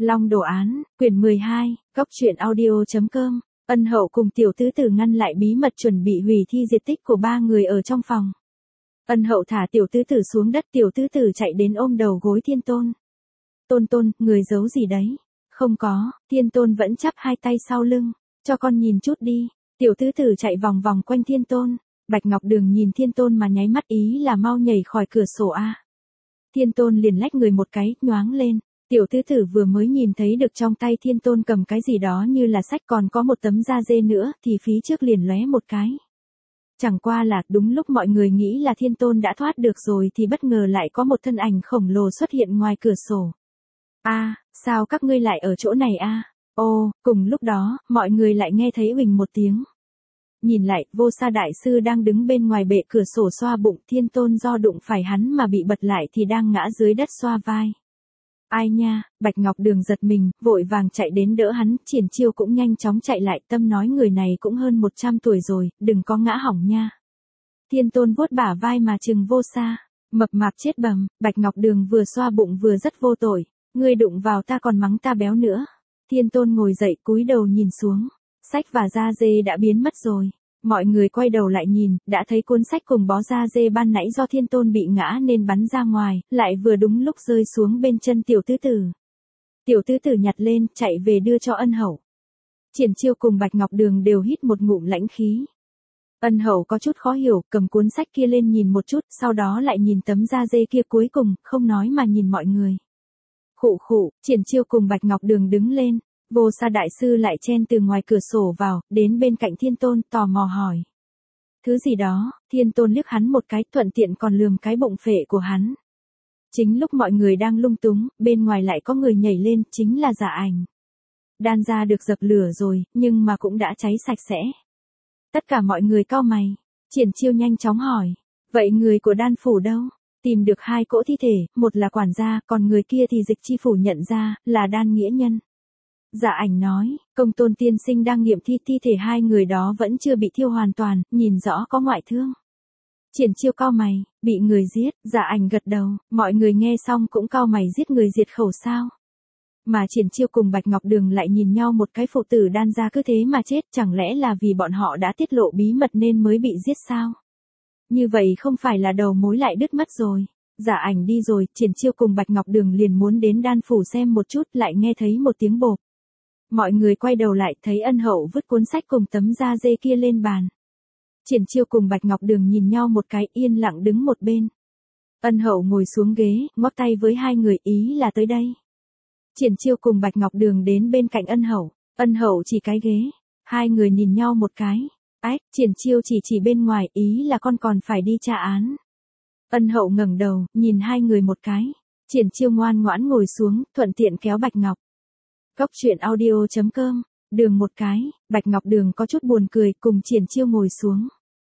Long đồ án, quyển 12, Cốc truyện audio.com. Ân Hậu cùng tiểu tứ tử ngăn lại bí mật chuẩn bị hủy thi diệt tích của ba người ở trong phòng. Ân Hậu thả tiểu tứ tử xuống đất, tiểu tứ tử chạy đến ôm đầu gối Thiên Tôn. Tôn Tôn, người giấu gì đấy? Không có, Thiên Tôn vẫn chắp hai tay sau lưng. Cho con nhìn chút đi. Tiểu tứ tử chạy vòng vòng quanh Thiên Tôn. Bạch Ngọc Đường nhìn Thiên Tôn mà nháy mắt ý là mau nhảy khỏi cửa sổ a. Thiên Tôn liền lách người một cái, nhoáng lên. Tiểu tứ tử vừa mới nhìn thấy được trong tay Thiên Tôn cầm cái gì đó như là sách, còn có một tấm da dê nữa, thì phí trước liền lóe một cái. Chẳng qua là đúng lúc mọi người nghĩ là Thiên Tôn đã thoát được rồi thì bất ngờ lại có một thân ảnh khổng lồ xuất hiện ngoài cửa sổ. A, sao các ngươi lại ở chỗ này a? Ô, cùng lúc đó, mọi người lại nghe thấy uỳnh một tiếng. Nhìn lại, Vô Sa đại sư đang đứng bên ngoài bệ cửa sổ xoa bụng. Thiên Tôn do đụng phải hắn mà bị bật lại thì đang ngã dưới đất xoa vai. Ai nha, Bạch Ngọc Đường giật mình, vội vàng chạy đến đỡ hắn. Triển Chiêu cũng nhanh chóng chạy lại, tâm nói người này cũng hơn 100 tuổi rồi, đừng có ngã hỏng nha. Thiên Tôn vuốt bả vai mà trừng Vô Sa, mập mạp chết bầm. Bạch Ngọc Đường vừa xoa bụng vừa rất vô tội, ngươi đụng vào ta còn mắng ta béo nữa. Thiên Tôn ngồi dậy cúi đầu nhìn xuống, sách và da dê đã biến mất rồi. Mọi người quay đầu lại nhìn, đã thấy cuốn sách cùng bó da dê ban nãy do Thiên Tôn bị ngã nên bắn ra ngoài, lại vừa đúng lúc rơi xuống bên chân tiểu tứ tử. Tiểu tứ tử nhặt lên, chạy về đưa cho Ân Hậu. Triển Chiêu cùng Bạch Ngọc Đường đều hít một ngụm lãnh khí. Ân Hậu có chút khó hiểu, cầm cuốn sách kia lên nhìn một chút, sau đó lại nhìn tấm da dê kia cuối cùng, không nói mà nhìn mọi người. Khụ khụ, Triển Chiêu cùng Bạch Ngọc Đường đứng lên. Vô Sa đại sư lại chen từ ngoài cửa sổ vào, đến bên cạnh Thiên Tôn, tò mò hỏi. Thứ gì đó? Thiên Tôn liếc hắn một cái, thuận tiện còn lườm cái bụng phệ của hắn. Chính lúc mọi người đang lung túng, bên ngoài lại có người nhảy lên, chính là Dạ Ảnh. Đan gia được dập lửa rồi, nhưng mà cũng đã cháy sạch sẽ. Tất cả mọi người cau mày. Triển Chiêu nhanh chóng hỏi. Vậy người của Đan phủ đâu? Tìm được 2 cỗ thi thể, một là quản gia, còn người kia thì Dịch Chi phủ nhận ra, là Đan nghĩa nhân. Dạ Ảnh nói, Công Tôn tiên sinh đang nghiệm thi thể 2 người đó vẫn chưa bị thiêu hoàn toàn, nhìn rõ có ngoại thương. Triển Chiêu cau mày, bị người giết. Dạ Ảnh gật đầu, mọi người nghe xong cũng cau mày, giết người diệt khẩu sao? Mà Triển Chiêu cùng Bạch Ngọc Đường lại nhìn nhau, một cái phụ tử Đan gia cứ thế mà chết, chẳng lẽ là vì bọn họ đã tiết lộ bí mật nên mới bị giết sao? Như vậy không phải là đầu mối lại đứt mất rồi. Dạ Ảnh đi rồi, Triển Chiêu cùng Bạch Ngọc Đường liền muốn đến Đan phủ xem một chút, lại nghe thấy một tiếng bộp. Mọi người quay đầu lại, thấy Ân Hậu vứt cuốn sách cùng tấm da dê kia lên bàn. Triển Chiêu cùng Bạch Ngọc Đường nhìn nhau một cái, yên lặng đứng một bên. Ân Hậu ngồi xuống ghế, ngoắc tay với 2 người, ý là tới đây. Triển Chiêu cùng Bạch Ngọc Đường đến bên cạnh Ân Hậu. Ân Hậu chỉ cái ghế. 2 người nhìn nhau một cái. Ách, Triển Chiêu chỉ bên ngoài, ý là con còn phải đi tra án. Ân Hậu ngẩng đầu, nhìn 2 người một cái. Triển Chiêu ngoan ngoãn ngồi xuống, thuận tiện kéo Bạch Ngọc. Cốc truyện audio.com. Đường một cái. Bạch Ngọc Đường có chút buồn cười, cùng Triển Chiêu ngồi xuống.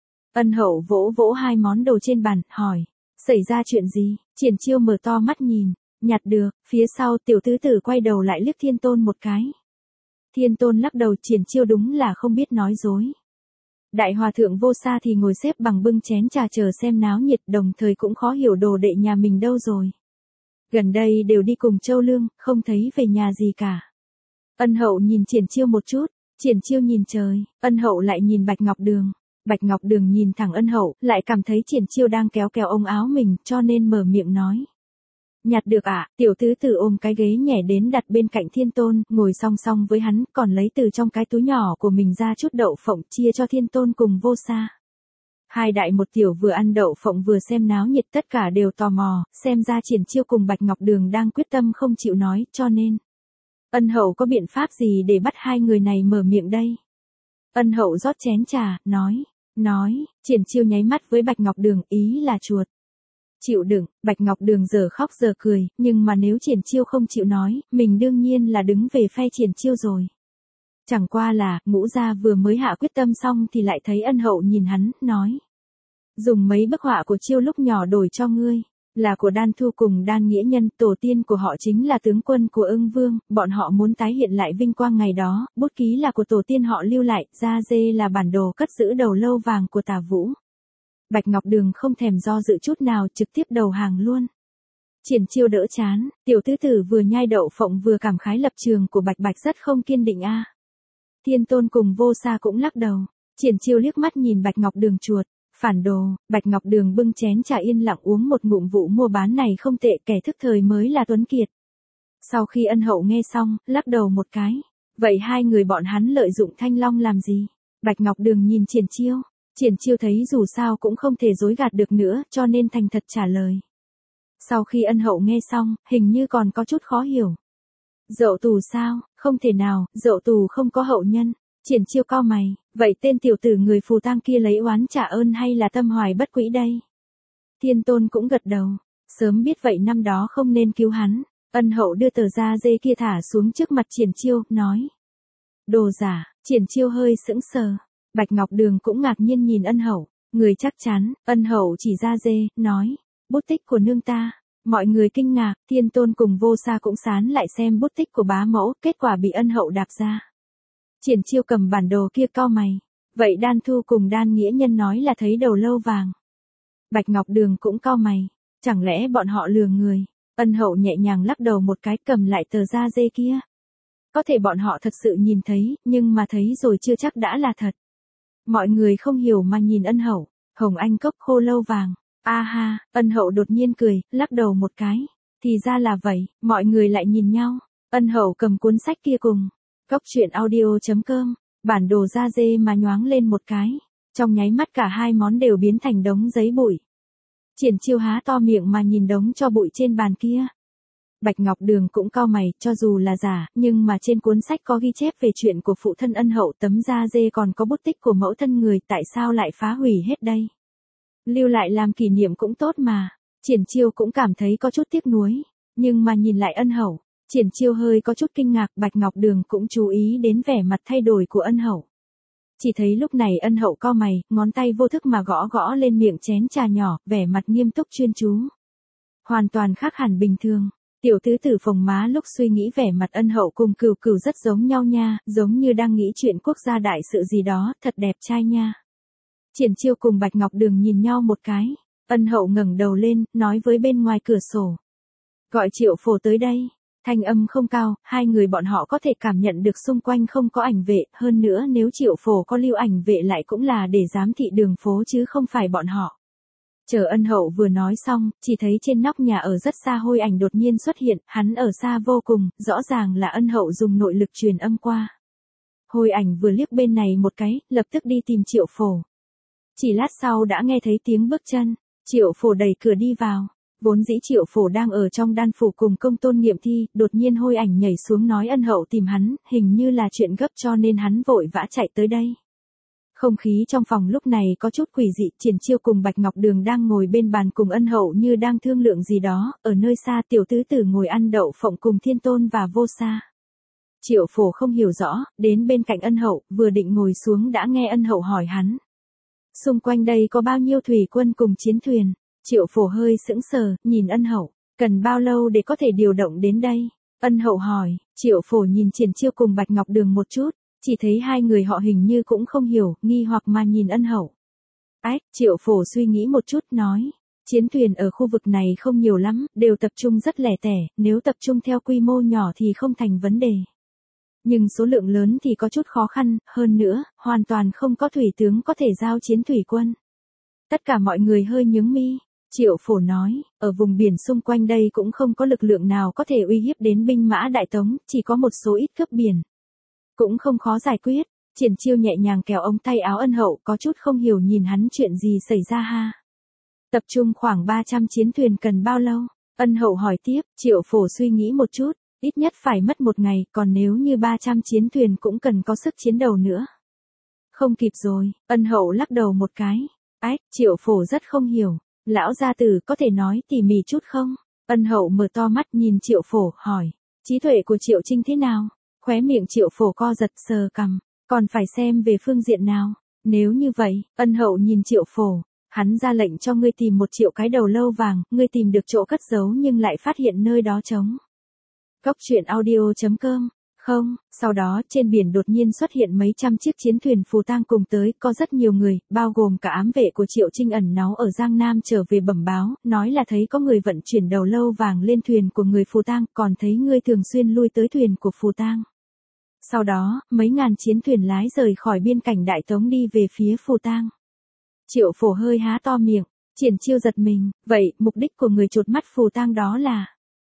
Ân Hậu vỗ vỗ 2 món đồ trên bàn, hỏi. Xảy ra chuyện gì? Triển Chiêu mở to mắt nhìn. Nhặt được. Phía sau tiểu tứ tử quay đầu lại liếc Thiên Tôn một cái. Thiên Tôn lắc đầu. Triển Chiêu đúng là không biết nói dối. Đại hòa thượng Vô Sa thì ngồi xếp bằng bưng chén trà chờ xem náo nhiệt, đồng thời cũng khó hiểu đồ đệ nhà mình đâu rồi. Gần đây đều đi cùng Châu Lương, không thấy về nhà gì cả. Ân Hậu nhìn Triển Chiêu một chút, Triển Chiêu nhìn trời, Ân Hậu lại nhìn Bạch Ngọc Đường. Bạch Ngọc Đường nhìn thẳng Ân Hậu, lại cảm thấy Triển Chiêu đang kéo ống áo mình, cho nên mở miệng nói. Nhặt được ạ. Tiểu tứ tử ôm cái ghế nhảy đến đặt bên cạnh Thiên Tôn, ngồi song song với hắn, còn lấy từ trong cái túi nhỏ của mình ra chút đậu phộng chia cho Thiên Tôn cùng Vô Sa. 2 đại 1 tiểu vừa ăn đậu phộng vừa xem náo nhiệt, tất cả đều tò mò, xem ra Triển Chiêu cùng Bạch Ngọc Đường đang quyết tâm không chịu nói, cho nên. Ân Hậu có biện pháp gì để bắt 2 người này mở miệng đây? Ân Hậu rót chén trà, nói, Triển Chiêu nháy mắt với Bạch Ngọc Đường, ý là chuột. Chịu đựng. Bạch Ngọc Đường giờ khóc giờ cười, nhưng mà nếu Triển Chiêu không chịu nói, mình đương nhiên là đứng về phe Triển Chiêu rồi. Chẳng qua là, Ngũ gia vừa mới hạ quyết tâm xong thì lại thấy Ân Hậu nhìn hắn, nói. Dùng mấy bức họa của Chiêu lúc nhỏ đổi cho ngươi, là của Đan Thu cùng Đan nghĩa nhân, tổ tiên của họ chính là tướng quân của Ưng Vương, bọn họ muốn tái hiện lại vinh quang ngày đó, bút ký là của tổ tiên họ lưu lại, da dê là bản đồ cất giữ đầu lâu vàng của Tả Vũ. Bạch Ngọc Đường không thèm do dự chút nào, trực tiếp đầu hàng luôn. Triển Chiêu đỡ chán, tiểu tứ tử vừa nhai đậu phộng vừa cảm khái lập trường của Bạch Bạch rất không kiên định a. Thiên Tôn cùng Vô Sa cũng lắc đầu. Triển Chiêu liếc mắt nhìn Bạch Ngọc Đường chuột, phản đồ. Bạch Ngọc Đường bưng chén trà yên lặng uống một ngụm, vụ mua bán này không tệ, kẻ thức thời mới là tuấn kiệt. Sau khi Ân Hậu nghe xong, lắc đầu một cái. Vậy hai người bọn hắn lợi dụng Thanh Long làm gì? Bạch Ngọc Đường nhìn Triển Chiêu. Triển Chiêu thấy dù sao cũng không thể dối gạt được nữa, cho nên thành thật trả lời. Sau khi Ân Hậu nghe xong, hình như còn có chút khó hiểu. Dậu tù sao? Không thể nào, dậu tù không có hậu nhân. Triển Chiêu cau mày, vậy tên tiểu tử người phù tang kia lấy oán trả ơn hay là tâm hoài bất quỹ đây? Thiên Tôn cũng gật đầu, sớm biết vậy năm đó không nên cứu hắn. Ân Hậu đưa tờ da dê kia thả xuống trước mặt Triển Chiêu, nói. Đồ giả. Triển Chiêu hơi sững sờ. Bạch Ngọc Đường cũng ngạc nhiên nhìn Ân Hậu, người chắc chắn. Ân Hậu chỉ da dê, nói. Bút tích của nương ta. Mọi người kinh ngạc, Thiên Tôn cùng Vô Sa cũng sán lại xem bút tích của bá mẫu, kết quả bị Ân Hậu đạp ra. Triển Chiêu cầm bản đồ kia cau mày. Vậy Đan Thu cùng Đan Nghĩa Nhân nói là thấy đầu lâu vàng. Bạch Ngọc Đường cũng cau mày. Chẳng lẽ bọn họ lừa người? Ân Hậu nhẹ nhàng lắc đầu một cái, cầm lại tờ da dê kia. Có thể bọn họ thật sự nhìn thấy, nhưng mà thấy rồi chưa chắc đã là thật. Mọi người không hiểu mà nhìn Ân Hậu. Hồng Anh cốc khô lâu vàng. A ha, Ân Hậu đột nhiên cười, lắc đầu một cái. Thì ra là vậy, mọi người lại nhìn nhau. Ân Hậu cầm cuốn sách kia cùng. Góc truyện audio.com, bản đồ da dê mà nhoáng lên một cái. Trong nháy mắt cả hai món đều biến thành đống giấy bụi. Triển Chiêu há to miệng mà nhìn đống cho bụi trên bàn kia. Bạch Ngọc Đường cũng cau mày, cho dù là giả, nhưng mà trên cuốn sách có ghi chép về chuyện của phụ thân Ân Hậu, tấm da dê còn có bút tích của mẫu thân người, tại sao lại phá hủy hết đây? Lưu lại làm kỷ niệm cũng tốt mà. Triển Chiêu cũng cảm thấy có chút tiếc nuối, nhưng mà nhìn lại Ân Hậu, Triển Chiêu hơi có chút kinh ngạc. Bạch Ngọc Đường cũng chú ý đến vẻ mặt thay đổi của Ân Hậu. Chỉ thấy lúc này Ân Hậu cau mày, ngón tay vô thức mà gõ gõ lên miệng chén trà nhỏ, vẻ mặt nghiêm túc chuyên chú. Hoàn toàn khác hẳn bình thường. Tiểu tứ tử phồng má lúc suy nghĩ vẻ mặt Ân Hậu cùng Cửu Cửu rất giống nhau nha, giống như đang nghĩ chuyện quốc gia đại sự gì đó, thật đẹp trai nha. Triển Chiêu cùng Bạch Ngọc Đường nhìn nhau một cái. Ân Hậu ngẩng đầu lên, nói với bên ngoài cửa sổ. Gọi Triệu Phổ tới đây. Thanh âm không cao, hai người bọn họ có thể cảm nhận được xung quanh không có ảnh vệ, hơn nữa nếu Triệu Phổ có lưu ảnh vệ lại cũng là để giám thị đường phố chứ không phải bọn họ. Chờ Ân Hậu vừa nói xong, chỉ thấy trên nóc nhà ở rất xa Hôi Ảnh đột nhiên xuất hiện, hắn ở xa vô cùng, rõ ràng là Ân Hậu dùng nội lực truyền âm qua. Hôi Ảnh vừa liếc bên này một cái, lập tức đi tìm Triệu Phổ. Chỉ lát sau đã nghe thấy tiếng bước chân, Triệu Phổ đẩy cửa đi vào. Vốn dĩ Triệu Phổ đang ở trong đan phủ cùng Công Tôn nghiệm thi, đột nhiên Hôi Ảnh nhảy xuống nói Ân Hậu tìm hắn, hình như là chuyện gấp cho nên hắn vội vã chạy tới đây. Không khí trong phòng lúc này có chút quỷ dị, Triển Chiêu cùng Bạch Ngọc Đường đang ngồi bên bàn cùng Ân Hậu như đang thương lượng gì đó, ở nơi xa tiểu tứ tử ngồi ăn đậu phộng cùng Thiên Tôn và Vô Sa. Triệu Phổ không hiểu rõ, đến bên cạnh Ân Hậu, vừa định ngồi xuống đã nghe Ân Hậu hỏi hắn. Xung quanh đây có bao nhiêu thủy quân cùng chiến thuyền? Triệu Phổ hơi sững sờ, nhìn Ân Hậu, cần bao lâu để có thể điều động đến đây? Ân Hậu hỏi. Triệu Phổ nhìn Triển Chiêu cùng Bạch Ngọc Đường một chút, chỉ thấy hai người họ hình như cũng không hiểu, nghi hoặc mà nhìn Ân Hậu. Ách, Triệu Phổ suy nghĩ một chút, nói, chiến thuyền ở khu vực này không nhiều lắm, đều tập trung rất lẻ tẻ, nếu tập trung theo quy mô nhỏ thì không thành vấn đề. Nhưng số lượng lớn thì có chút khó khăn, hơn nữa, hoàn toàn không có thủy tướng có thể giao chiến thủy quân. Tất cả mọi người hơi nhướng mi. Triệu Phổ nói, ở vùng biển xung quanh đây cũng không có lực lượng nào có thể uy hiếp đến binh mã Đại Tống, chỉ có một số ít cướp biển. Cũng không khó giải quyết. Triển Chiêu nhẹ nhàng kéo ống tay áo Ân Hậu, có chút không hiểu nhìn hắn, chuyện gì xảy ra ha. Tập trung khoảng 300 chiến thuyền cần bao lâu? Ân Hậu hỏi tiếp. Triệu Phổ suy nghĩ một chút, ít nhất phải mất một ngày, còn nếu như 300 chiến thuyền cũng cần có sức chiến đấu nữa. Không kịp rồi. Ân Hậu lắc đầu một cái. Ách, Triệu Phổ rất không hiểu. Lão gia tử có thể nói tỉ mỉ chút không? Ân Hậu mở to mắt nhìn Triệu Phổ, hỏi. Trí tuệ của Triệu Trinh thế nào? Khóe miệng Triệu Phổ co giật, sờ cằm. Còn phải xem về phương diện nào? Nếu như vậy, Ân Hậu nhìn Triệu Phổ. Hắn ra lệnh cho ngươi tìm 1 triệu cái đầu lâu vàng, ngươi tìm được chỗ cất giấu nhưng lại phát hiện nơi đó trống. Góc truyện audio.com Không, sau đó trên biển đột nhiên xuất hiện mấy trăm chiếc chiến thuyền phù tang cùng tới, có rất nhiều người, bao gồm cả ám vệ của Triệu Trinh ẩn náu ở Giang Nam trở về bẩm báo, nói là thấy có người vận chuyển đầu lâu vàng lên thuyền của người phù tang, còn thấy ngươi thường xuyên lui tới thuyền của phù tang. Sau đó, mấy ngàn chiến thuyền lái rời khỏi biên cảnh Đại Tống đi về phía phù tang. Triệu Phổ hơi há to miệng, Triển Chiêu giật mình, vậy, mục đích của người chột mắt phù tang đó là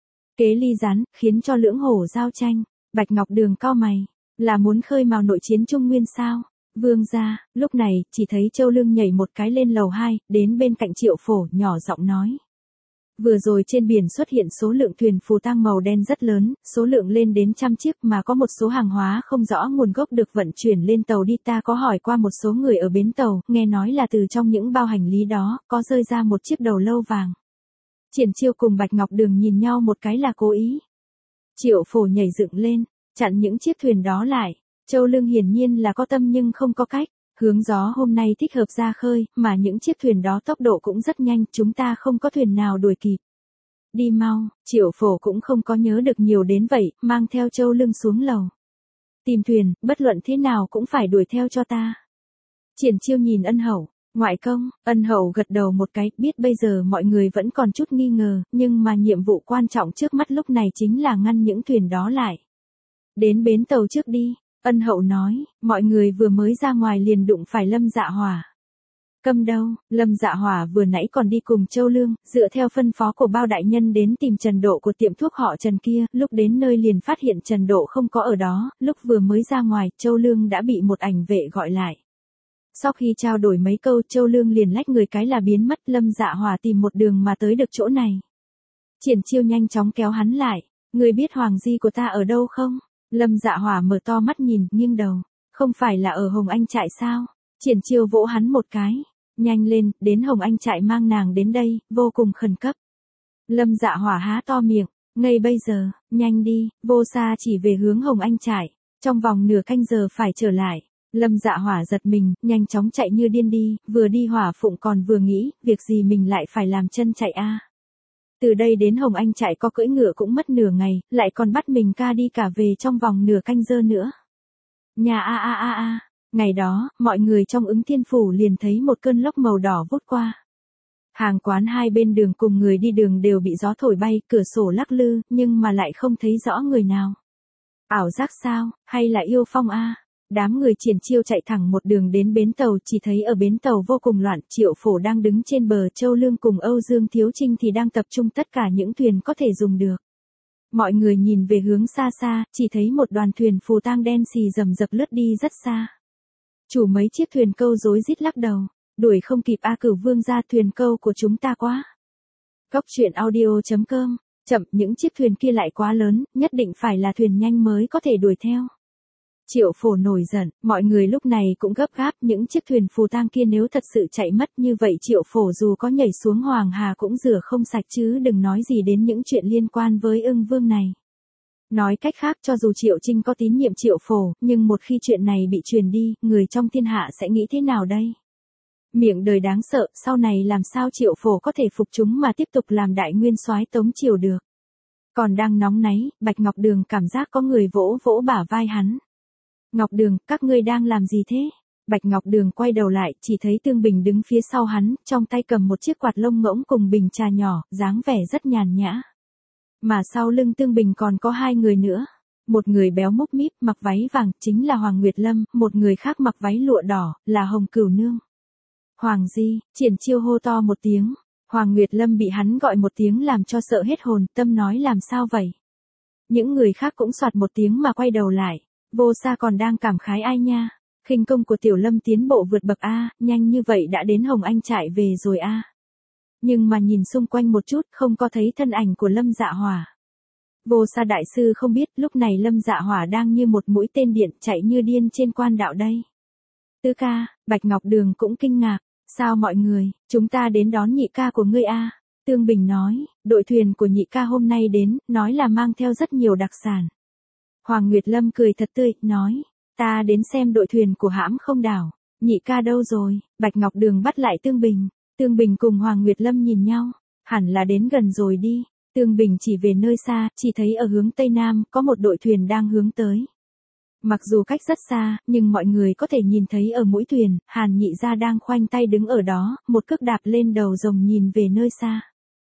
kế ly gián, khiến cho lưỡng hổ giao tranh. Bạch Ngọc Đường cau mày, là muốn khơi mào nội chiến Trung Nguyên sao? Vương gia, lúc này, chỉ thấy Châu Lương nhảy một cái lên lầu 2, đến bên cạnh Triệu Phổ, nhỏ giọng nói. Vừa rồi trên biển xuất hiện số lượng thuyền phù tang màu đen rất lớn, số lượng lên đến trăm chiếc mà có một số hàng hóa không rõ nguồn gốc được vận chuyển lên tàu đi. Ta có hỏi qua một số người ở bến tàu, nghe nói là từ trong những bao hành lý đó, có rơi ra một chiếc đầu lâu vàng. Triển Chiêu cùng Bạch Ngọc Đường nhìn nhau một cái là cố ý. Triệu Phổ nhảy dựng lên, chặn những chiếc thuyền đó lại. Châu Lương hiển nhiên là có tâm nhưng không có cách. Hướng gió hôm nay thích hợp ra khơi, mà những chiếc thuyền đó tốc độ cũng rất nhanh, chúng ta không có thuyền nào đuổi kịp. Đi mau, Triệu Phổ cũng không có nhớ được nhiều đến vậy, mang theo Châu Lương xuống lầu. Tìm thuyền, bất luận thế nào cũng phải đuổi theo cho ta. Triển Chiêu nhìn Ân Hậu, ngoại công, Ân Hậu gật đầu một cái, biết bây giờ mọi người vẫn còn chút nghi ngờ, nhưng mà nhiệm vụ quan trọng trước mắt lúc này chính là ngăn những thuyền đó lại. Đến bến tàu trước đi. Ân Hậu nói, mọi người vừa mới ra ngoài liền đụng phải Lâm Dạ Hỏa. Câm đâu, Lâm Dạ Hỏa vừa nãy còn đi cùng Châu Lương, dựa theo phân phó của bao đại nhân đến tìm Trần Độ của tiệm thuốc họ Trần kia, lúc đến nơi liền phát hiện Trần Độ không có ở đó, lúc vừa mới ra ngoài, Châu Lương đã bị một ảnh vệ gọi lại. Sau khi trao đổi mấy câu, Châu Lương liền lách người cái là biến mất. Lâm Dạ Hỏa tìm một đường mà tới được chỗ này. Triển Chiêu nhanh chóng kéo hắn lại, người biết hoàng di của ta ở đâu không? Lâm Dạ Hỏa mở to mắt nhìn, nghiêng đầu. Không phải là ở Hồng Anh trại sao? Triển Chiêu vỗ hắn một cái. Nhanh lên, đến Hồng Anh trại mang nàng đến đây, vô cùng khẩn cấp. Lâm Dạ Hỏa há to miệng. Ngay bây giờ, nhanh đi, Vô Sa chỉ về hướng Hồng Anh trại. Trong vòng nửa canh giờ phải trở lại. Lâm Dạ Hỏa giật mình, nhanh chóng chạy như điên đi, vừa đi Hỏa Phụng còn vừa nghĩ, việc gì mình lại phải làm chân chạy a? Từ đây đến Hồng Anh trại có cưỡi ngựa cũng mất nửa ngày, lại còn bắt mình ca đi cả về trong vòng nửa canh giờ nữa. Nhà a. Ngày đó, mọi người trong Ứng Thiên Phủ liền thấy một cơn lốc màu đỏ vút qua. Hàng quán hai bên đường cùng người đi đường đều bị gió thổi bay, cửa sổ lắc lư, nhưng mà lại không thấy rõ người nào. Ảo giác sao, hay là yêu phong a? Đám người Triển Chiêu chạy thẳng một đường đến bến tàu, chỉ thấy ở bến tàu vô cùng loạn, Triệu Phổ đang đứng trên bờ, Châu Lương cùng Âu Dương Thiếu Trinh thì đang tập trung tất cả những thuyền có thể dùng được. Mọi người nhìn về hướng xa xa, chỉ thấy một đoàn thuyền phù tang đen xì rầm rập lướt đi rất xa. Chủ mấy chiếc thuyền câu rối rít lắc đầu, đuổi không kịp a Cửu Vương gia, thuyền câu của chúng ta quá. Góc truyện audio.com, chậm, những chiếc thuyền kia lại quá lớn, nhất định phải là thuyền nhanh mới có thể đuổi theo. Triệu Phổ nổi giận, mọi người lúc này cũng gấp gáp, những chiếc thuyền phù tang kia nếu thật sự chạy mất như vậy Triệu Phổ dù có nhảy xuống Hoàng Hà cũng rửa không sạch, chứ đừng nói gì đến những chuyện liên quan với Ưng Vương này. Nói cách khác, cho dù Triệu Trinh có tín nhiệm Triệu Phổ, nhưng một khi chuyện này bị truyền đi, người trong thiên hạ sẽ nghĩ thế nào đây? Miệng đời đáng sợ, sau này làm sao Triệu Phổ có thể phục chúng mà tiếp tục làm đại nguyên soái Tống triều được? Còn đang nóng náy, Bạch Ngọc Đường cảm giác có người vỗ vỗ bả vai hắn. Ngọc Đường, các ngươi đang làm gì thế? Bạch Ngọc Đường quay đầu lại, chỉ thấy Tương Bình đứng phía sau hắn, trong tay cầm một chiếc quạt lông ngỗng cùng bình trà nhỏ, dáng vẻ rất nhàn nhã. Mà sau lưng Tương Bình còn có hai người nữa. Một người béo múc míp, mặc váy vàng, chính là Hoàng Nguyệt Lâm, một người khác mặc váy lụa đỏ, là Hồng Cửu Nương. Hoàng Di, Triển Chiêu hô to một tiếng. Hoàng Nguyệt Lâm bị hắn gọi một tiếng làm cho sợ hết hồn, tâm nói làm sao vậy? Những người khác cũng soạt một tiếng mà quay đầu lại. Vô Sa còn đang cảm khái ai nha. Khinh công của Tiểu Lâm tiến bộ vượt bậc a, nhanh như vậy đã đến Hồng Anh trại về rồi a. Nhưng mà nhìn xung quanh một chút, không có thấy thân ảnh của Lâm Dạ Hỏa. Vô Sa đại sư không biết, lúc này Lâm Dạ Hỏa đang như một mũi tên điện chạy như điên trên quan đạo đây. Tứ ca, Bạch Ngọc Đường cũng kinh ngạc, sao mọi người, chúng ta đến đón nhị ca của ngươi a. Tương Bình nói, đội thuyền của nhị ca hôm nay đến, nói là mang theo rất nhiều đặc sản. Hoàng Nguyệt Lâm cười thật tươi, nói, ta đến xem đội thuyền của hãm không đảo, nhị ca đâu rồi? Bạch Ngọc Đường bắt lại Tương Bình cùng Hoàng Nguyệt Lâm nhìn nhau, hẳn là đến gần rồi đi. Tương Bình chỉ về nơi xa, chỉ thấy ở hướng Tây Nam, có một đội thuyền đang hướng tới. Mặc dù cách rất xa, nhưng mọi người có thể nhìn thấy ở mũi thuyền, Hàn Nhị Gia đang khoanh tay đứng ở đó, một cước đạp lên đầu rồng nhìn về nơi xa.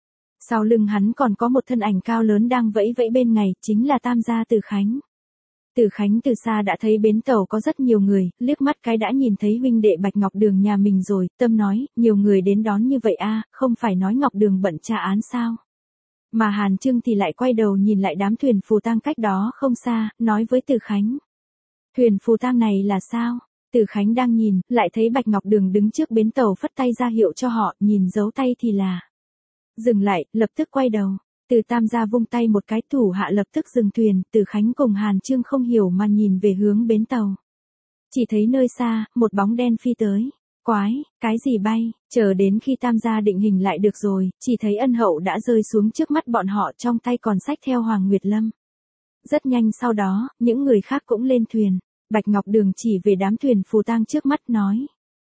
Sau lưng hắn còn có một thân ảnh cao lớn đang vẫy vẫy bên ngày, chính là Tam gia Từ Khánh. Từ Khánh từ xa đã thấy bến tàu có rất nhiều người, liếc mắt cái đã nhìn thấy huynh đệ Bạch Ngọc Đường nhà mình rồi, tâm nói, nhiều người đến đón như vậy a, không phải nói Ngọc Đường bận tra án sao. Mà Hàn Trương thì lại quay đầu nhìn lại đám thuyền phù tang cách đó không xa, nói với Từ Khánh. Thuyền phù tang này là sao? Từ Khánh đang nhìn, lại thấy Bạch Ngọc Đường đứng trước bến tàu phất tay ra hiệu cho họ, nhìn dấu tay thì là. Dừng lại, lập tức quay đầu. Từ Tam gia vung tay một cái, thủ hạ lập tức dừng thuyền, Từ Khánh cùng Hàn Trương không hiểu mà nhìn về hướng bến tàu. Chỉ thấy nơi xa, một bóng đen phi tới. Quái, cái gì bay, chờ đến khi Tam gia định hình lại được rồi, chỉ thấy Ân Hậu đã rơi xuống trước mắt bọn họ, trong tay còn xách theo Hoàng Nguyệt Lâm. Rất nhanh sau đó, những người khác cũng lên thuyền. Bạch Ngọc Đường chỉ về đám thuyền phù tang trước mắt nói.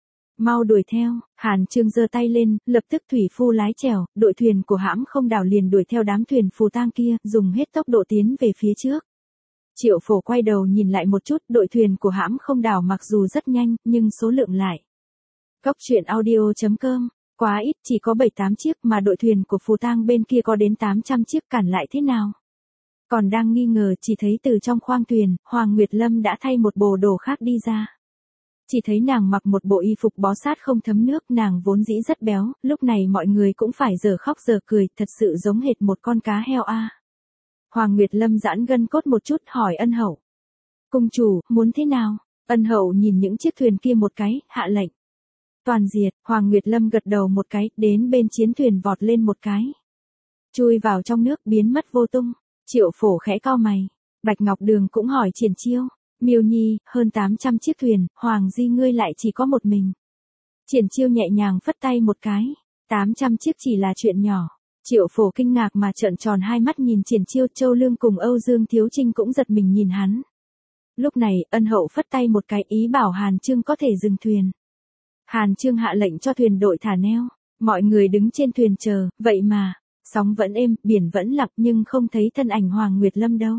Mau đuổi theo, Hàn Trương giơ tay lên, lập tức thủy phu lái chèo, đội thuyền của hãm không đảo liền đuổi theo đám thuyền phù tang kia, dùng hết tốc độ tiến về phía trước. Triệu Phổ quay đầu nhìn lại một chút, đội thuyền của hãm không đảo mặc dù rất nhanh, nhưng số lượng lại. Cốc truyện audio.com, quá ít, chỉ có 7-8 chiếc mà đội thuyền của phù tang bên kia có đến 800 chiếc, cản lại thế nào? Còn đang nghi ngờ, chỉ thấy từ trong khoang thuyền, Hoàng Nguyệt Lâm đã thay một bộ đồ khác đi ra. Chỉ thấy nàng mặc một bộ y phục bó sát không thấm nước, nàng vốn dĩ rất béo, lúc này mọi người cũng phải giờ khóc giờ cười, thật sự giống hệt một con cá heo a. Hoàng Nguyệt Lâm giãn gân cốt một chút, hỏi Ân Hậu. Cung chủ, muốn thế nào? Ân Hậu nhìn những chiếc thuyền kia một cái, hạ lệnh. Toàn diệt, Hoàng Nguyệt Lâm gật đầu một cái, đến bên chiến thuyền vọt lên một cái. Chui vào trong nước biến mất vô tung. Triệu Phổ khẽ cau mày. Bạch Ngọc Đường cũng hỏi Triển Chiêu. Miêu Nhi, hơn 800 chiếc thuyền, Hoàng Di ngươi lại chỉ có một mình. Triển Chiêu nhẹ nhàng phất tay một cái. 800 chiếc chỉ là chuyện nhỏ. Triệu Phổ kinh ngạc mà trợn tròn hai mắt nhìn Triển Chiêu, Châu Lương cùng Âu Dương Thiếu Trinh cũng giật mình nhìn hắn. Lúc này, Ân Hậu phất tay một cái, ý bảo Hàn Trương có thể dừng thuyền. Hàn Trương hạ lệnh cho thuyền đội thả neo. Mọi người đứng trên thuyền chờ, vậy mà, sóng vẫn êm, biển vẫn lặng nhưng không thấy thân ảnh Hoàng Nguyệt Lâm đâu.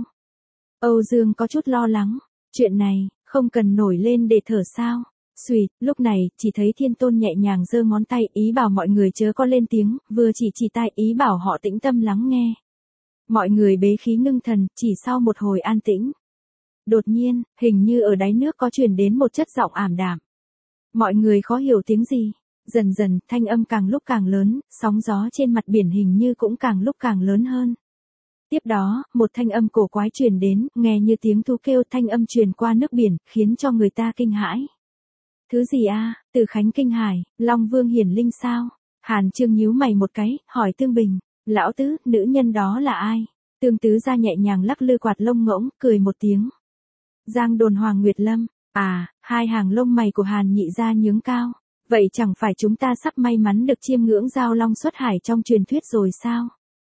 Âu Dương có chút lo lắng. Chuyện này, không cần nổi lên để thở sao? Xùy, lúc này, chỉ thấy Thiên Tôn nhẹ nhàng giơ ngón tay, ý bảo mọi người chớ có lên tiếng, vừa chỉ tai, ý bảo họ tĩnh tâm lắng nghe. Mọi người bế khí ngưng thần, chỉ sau một hồi an tĩnh. Đột nhiên, hình như ở đáy nước có truyền đến một chất giọng ảm đạm. Mọi người khó hiểu tiếng gì. Dần dần, thanh âm càng lúc càng lớn, sóng gió trên mặt biển hình như cũng càng lúc càng lớn hơn. Tiếp đó, một thanh âm cổ quái truyền đến, nghe như tiếng thú kêu, thanh âm truyền qua nước biển, khiến cho người ta kinh hãi. Thứ gì a? Từ Khánh kinh hãi, Long Vương hiển linh sao? Hàn Trương nhíu mày một cái, hỏi Tương Bình, lão tứ, nữ nhân đó là ai? Tương Tứ ra nhẹ nhàng lắc lư quạt lông ngỗng, cười một tiếng. Giang Đồn Hoàng Nguyệt Lâm, à, hai hàng lông mày của Hàn Nhị gia nhướng cao. Vậy chẳng phải chúng ta sắp may mắn được chiêm ngưỡng giao long xuất hải trong truyền thuyết rồi sao?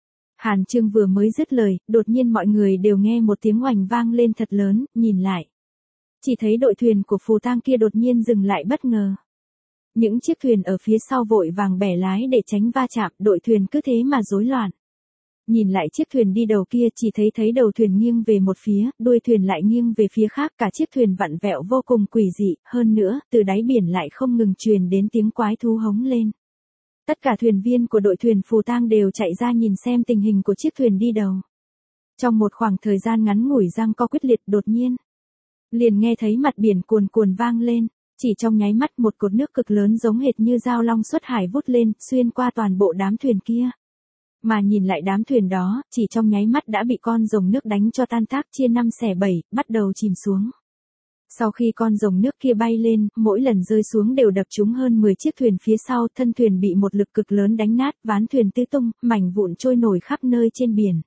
Hàn Trương vừa mới dứt lời, đột nhiên mọi người đều nghe một tiếng oành vang lên thật lớn, nhìn lại. Chỉ thấy đội thuyền của phù tang kia đột nhiên dừng lại bất ngờ. Những chiếc thuyền ở phía sau vội vàng bẻ lái để tránh va chạm, đội thuyền cứ thế mà rối loạn. Nhìn lại chiếc thuyền đi đầu kia, chỉ thấy đầu thuyền nghiêng về một phía, đuôi thuyền lại nghiêng về phía khác, cả chiếc thuyền vặn vẹo vô cùng quỷ dị, hơn nữa, từ đáy biển lại không ngừng truyền đến tiếng quái thú hống lên. Tất cả thuyền viên của đội thuyền phù tang đều chạy ra nhìn xem tình hình của chiếc thuyền đi đầu. Trong một khoảng thời gian ngắn ngủi giằng co quyết liệt, đột nhiên, liền nghe thấy mặt biển cuồn cuộn vang lên, chỉ trong nháy mắt một cột nước cực lớn giống hệt như dao long xuất hải vút lên, xuyên qua toàn bộ đám thuyền kia. Mà nhìn lại đám thuyền đó, chỉ trong nháy mắt đã bị con rồng nước đánh cho tan tác chia 5 xẻ 7, bắt đầu chìm xuống. Sau khi con rồng nước kia bay lên, mỗi lần rơi xuống đều đập trúng hơn 10 chiếc thuyền phía sau, thân thuyền bị một lực cực lớn đánh nát, ván thuyền tứ tung, mảnh vụn trôi nổi khắp nơi trên biển.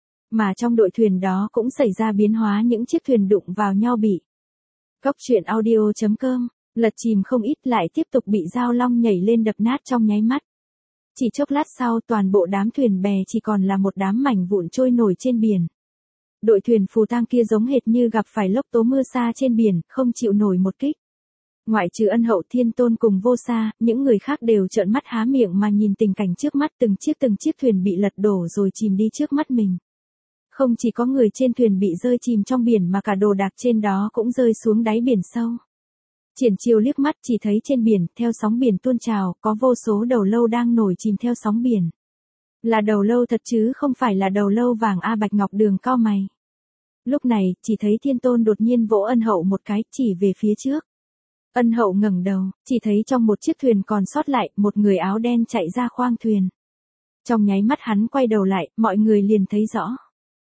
Mà trong đội thuyền đó cũng xảy ra biến hóa, những chiếc thuyền đụng vào nhau bị. Cốc truyện audio.com, lật chìm không ít, lại tiếp tục bị dao long nhảy lên đập nát trong nháy mắt. Chỉ chốc lát sau, toàn bộ đám thuyền bè chỉ còn là một đám mảnh vụn trôi nổi trên biển. Đội thuyền phù tang kia giống hệt như gặp phải lốc tố mưa xa trên biển, không chịu nổi một kích. Ngoại trừ Ân Hậu, Thiên Tôn cùng Vô Sa, những người khác đều trợn mắt há miệng mà nhìn tình cảnh trước mắt, từng chiếc thuyền bị lật đổ rồi chìm đi trước mắt mình. Không chỉ có người trên thuyền bị rơi chìm trong biển mà cả đồ đạc trên đó cũng rơi xuống đáy biển sâu. Triển Chiêu liếc mắt chỉ thấy trên biển, theo sóng biển tuôn trào, có vô số đầu lâu đang nổi chìm theo sóng biển. Là đầu lâu thật chứ không phải là đầu lâu vàng A Bạch Ngọc Đường cau mày. Lúc này, chỉ thấy Thiên Tôn đột nhiên vỗ Ân Hậu một cái, chỉ về phía trước. Ân Hậu ngẩng đầu, chỉ thấy trong một chiếc thuyền còn sót lại, một người áo đen chạy ra khoang thuyền. Trong nháy mắt hắn quay đầu lại, mọi người liền thấy rõ.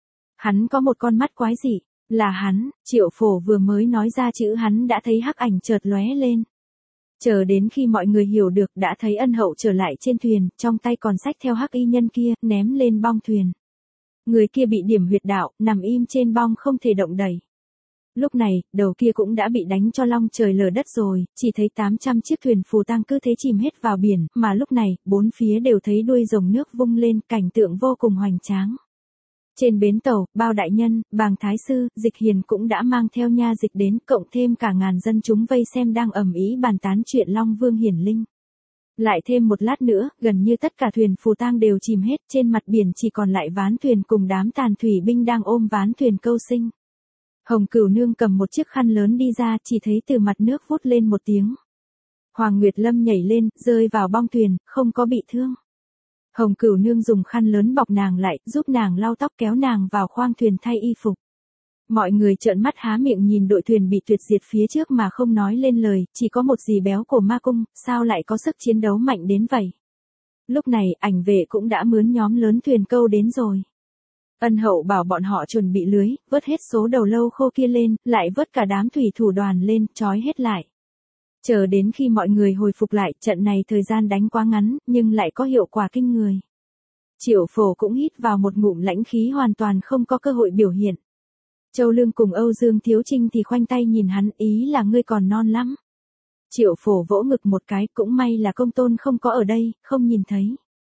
Hắn có một con mắt quái dị, là hắn. Triệu Phổ vừa mới nói ra chữ hắn đã thấy hắc ảnh chợt lóe lên. Chờ đến khi mọi người hiểu được đã thấy Ân Hậu trở lại trên thuyền, trong tay còn xách theo hắc y nhân kia, ném lên bong thuyền. Người kia bị điểm huyệt đạo, nằm im trên bong không thể động đậy. Lúc này, đầu kia cũng đã bị đánh cho long trời lở đất rồi, chỉ thấy 800 chiếc thuyền phù tang cứ thế chìm hết vào biển, mà lúc này, bốn phía đều thấy đuôi rồng nước vung lên, cảnh tượng vô cùng hoành tráng. Trên bến tàu, Bao đại nhân, Bàng thái sư, Dịch Hiền cũng đã mang theo nha dịch đến, cộng thêm cả ngàn dân chúng vây xem đang ầm ĩ bàn tán chuyện Long Vương hiển linh. Lại thêm một lát nữa, gần như tất cả thuyền phù tang đều chìm hết, trên mặt biển chỉ còn lại ván thuyền cùng đám tàn thủy binh đang ôm ván thuyền câu sinh. Hồng Cửu Nương cầm một chiếc khăn lớn đi ra, chỉ thấy từ mặt nước vút lên một tiếng. Hoàng Nguyệt Lâm nhảy lên, rơi vào bong thuyền, không có bị thương. Hồng Cửu Nương dùng khăn lớn bọc nàng lại, giúp nàng lau tóc kéo nàng vào khoang thuyền thay y phục. Mọi người trợn mắt há miệng nhìn đội thuyền bị tuyệt diệt phía trước mà không nói lên lời, chỉ có một dì béo của ma cung, sao lại có sức chiến đấu mạnh đến vậy. Lúc này, ảnh vệ cũng đã mướn nhóm lớn thuyền câu đến rồi. Ân Hậu bảo bọn họ chuẩn bị lưới, vớt hết số đầu lâu khô kia lên, lại vớt cả đám thủy thủ đoàn lên, trói hết lại. Chờ đến khi mọi người hồi phục lại, trận này thời gian đánh quá ngắn, nhưng lại có hiệu quả kinh người. Triệu Phổ cũng hít vào một ngụm lãnh khí hoàn toàn không có cơ hội biểu hiện. Châu Lương cùng Âu Dương Thiếu Trinh thì khoanh tay nhìn hắn, ý là ngươi còn non lắm. Triệu Phổ vỗ ngực một cái, cũng may là Công Tôn không có ở đây, không nhìn thấy.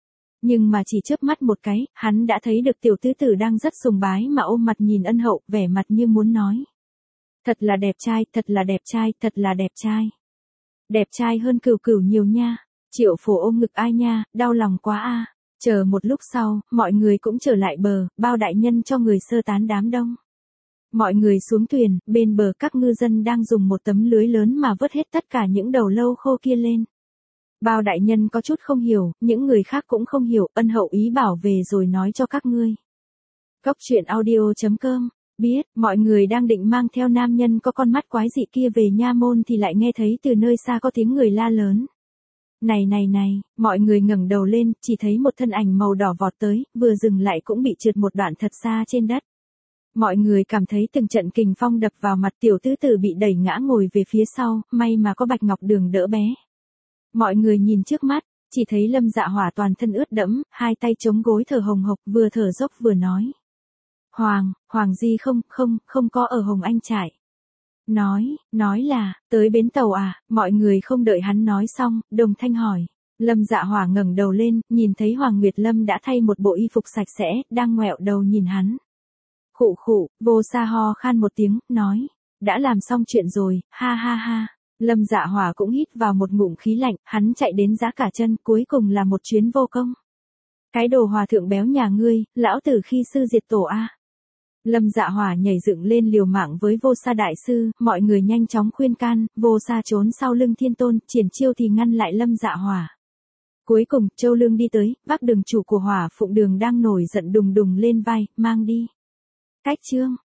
Nhưng mà chỉ chớp mắt một cái, hắn đã thấy được tiểu tứ tử đang rất sùng bái mà ôm mặt nhìn Ân Hậu, vẻ mặt như muốn nói. Thật là đẹp trai, thật là đẹp trai, thật là đẹp trai. Đẹp trai hơn Cửu Cửu nhiều nha. Triệu Phổ ôm ngực ai nha, đau lòng quá a. Chờ một lúc sau, mọi người cũng trở lại bờ, Bao đại nhân cho người sơ tán đám đông. Mọi người xuống thuyền, bên bờ các ngư dân đang dùng một tấm lưới lớn mà vớt hết tất cả những đầu lâu khô kia lên. Bao đại nhân có chút không hiểu, những người khác cũng không hiểu, Ân Hậu ý bảo về rồi nói cho các ngươi. Cốc truyện audio.com. Biết, mọi người đang định mang theo nam nhân có con mắt quái dị kia về nha môn thì lại nghe thấy từ nơi xa có tiếng người la lớn. Này này này, mọi người ngẩng đầu lên, chỉ thấy một thân ảnh màu đỏ vọt tới, vừa dừng lại cũng bị trượt một đoạn thật xa trên đất. Mọi người cảm thấy từng trận kình phong đập vào mặt, tiểu tứ tử bị đẩy ngã ngồi về phía sau, may mà có Bạch Ngọc Đường đỡ bé. Mọi người nhìn trước mắt, chỉ thấy Lâm Dạ Hỏa toàn thân ướt đẫm, hai tay chống gối thở hồng hộc, vừa thở dốc vừa nói. Hoàng Di không có ở Hồng Anh trại. Nói là, tới bến tàu à, mọi người không đợi hắn nói xong, đồng thanh hỏi. Lâm Dạ Hỏa ngẩng đầu lên, nhìn thấy Hoàng Nguyệt Lâm đã thay một bộ y phục sạch sẽ, đang ngoẹo đầu nhìn hắn. Khụ khụ, Vô Sa ho khan một tiếng, nói. Đã làm xong chuyện rồi, ha ha ha. Lâm Dạ Hỏa cũng hít vào một ngụm khí lạnh, hắn chạy đến giã cả chân, cuối cùng là một chuyến vô công. Cái đồ hòa thượng béo nhà ngươi, lão tử khi sư diệt tổ a. Lâm Dạ Hỏa nhảy dựng lên liều mạng với Vô Sa đại sư, mọi người nhanh chóng khuyên can, Vô Sa trốn sau lưng Thiên Tôn, Triển Chiêu thì ngăn lại Lâm Dạ Hỏa. Cuối cùng, Châu Lương đi tới, vác đường chủ của Hỏa Phụng Đường đang nổi giận đùng đùng lên vai, mang đi. Cách chương